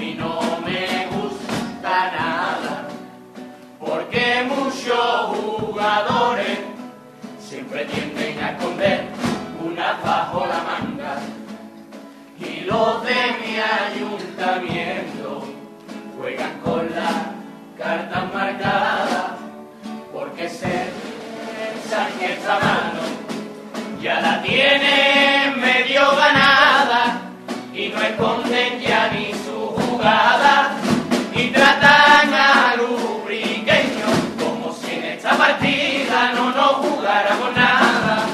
mí no me gusta nada, porque muchos jugadores siempre tienden a esconder una bajo la manga, y los de mi ayuntamiento juegan con las cartas marcadas, porque se piensan que esta mano ya la tienen medio ganada y no esconden ya ni su jugada y tratan a lubriqueño como si en esta partida no nos jugáramos nada.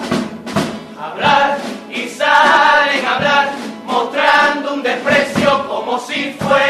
Hablar y salen a hablar mostrando un desprecio como si fuera